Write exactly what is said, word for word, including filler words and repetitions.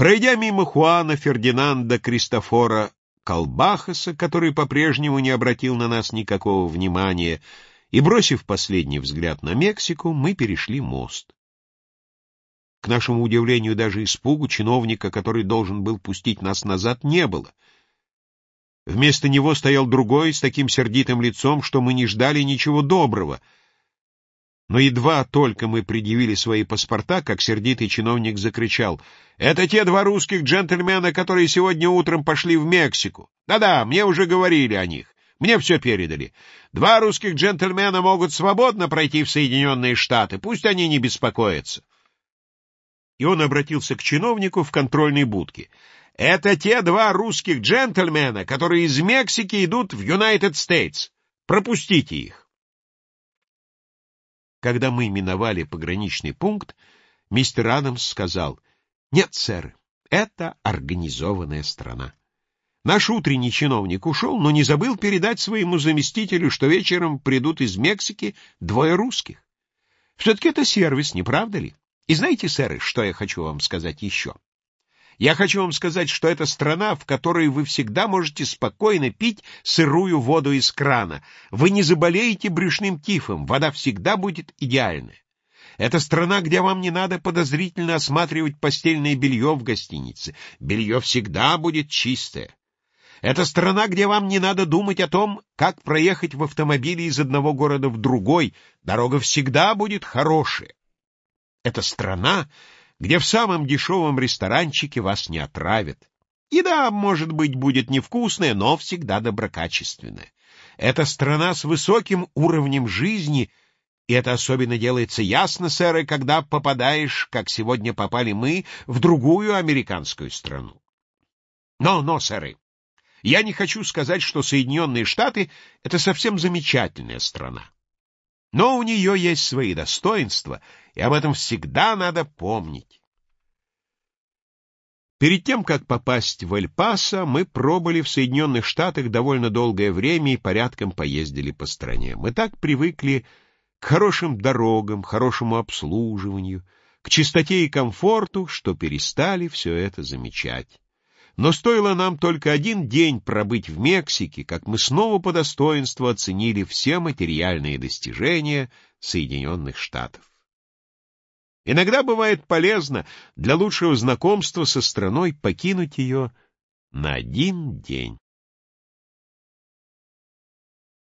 Пройдя мимо Хуана Фердинанда Кристофора Калбахаса, который по-прежнему не обратил на нас никакого внимания, и бросив последний взгляд на Мексику, мы перешли мост. К нашему удивлению, даже испугу чиновника, который должен был пустить нас назад, не было. Вместо него стоял другой с таким сердитым лицом, что мы не ждали ничего доброго. Но едва только мы предъявили свои паспорта, как сердитый чиновник закричал: «Это те два русских джентльмена, которые сегодня утром пошли в Мексику. Да-да, мне уже говорили о них. Мне все передали. Два русских джентльмена могут свободно пройти в Соединенные Штаты. Пусть они не беспокоятся». И он обратился к чиновнику в контрольной будке. «Это те два русских джентльмена, которые из Мексики идут в Юнайтед Стейтс. Пропустите их». Когда мы миновали пограничный пункт, мистер Адамс сказал: «Нет, сэр, это организованная страна». Наш утренний чиновник ушел, но не забыл передать своему заместителю, что вечером придут из Мексики двое русских. Все-таки это сервис, не правда ли? И знаете, сэр, что я хочу вам сказать еще? Я хочу вам сказать, что это страна, в которой вы всегда можете спокойно пить сырую воду из крана. Вы не заболеете брюшным тифом, вода всегда будет идеальная. Это страна, где вам не надо подозрительно осматривать постельное белье в гостинице. Белье всегда будет чистое. Это страна, где вам не надо думать о том, как проехать в автомобиле из одного города в другой. Дорога всегда будет хорошая. Это страна, где в самом дешевом ресторанчике вас не отравят. Еда, может быть, будет невкусная, но всегда доброкачественная. Это страна с высоким уровнем жизни, и это особенно делается ясно, сэры, когда попадаешь, как сегодня попали мы, в другую американскую страну. Но, но, сэры, я не хочу сказать, что Соединенные Штаты — это совсем замечательная страна. Но у нее есть свои достоинства, и об этом всегда надо помнить. Перед тем, как попасть в Эль-Пасо, мы пробыли в Соединенных Штатах довольно долгое время и порядком поездили по стране. Мы так привыкли к хорошим дорогам, хорошему обслуживанию, к чистоте и комфорту, что перестали все это замечать. Но стоило нам только один день пробыть в Мексике, как мы снова по достоинству оценили все материальные достижения Соединенных Штатов. Иногда бывает полезно для лучшего знакомства со страной покинуть ее на один день.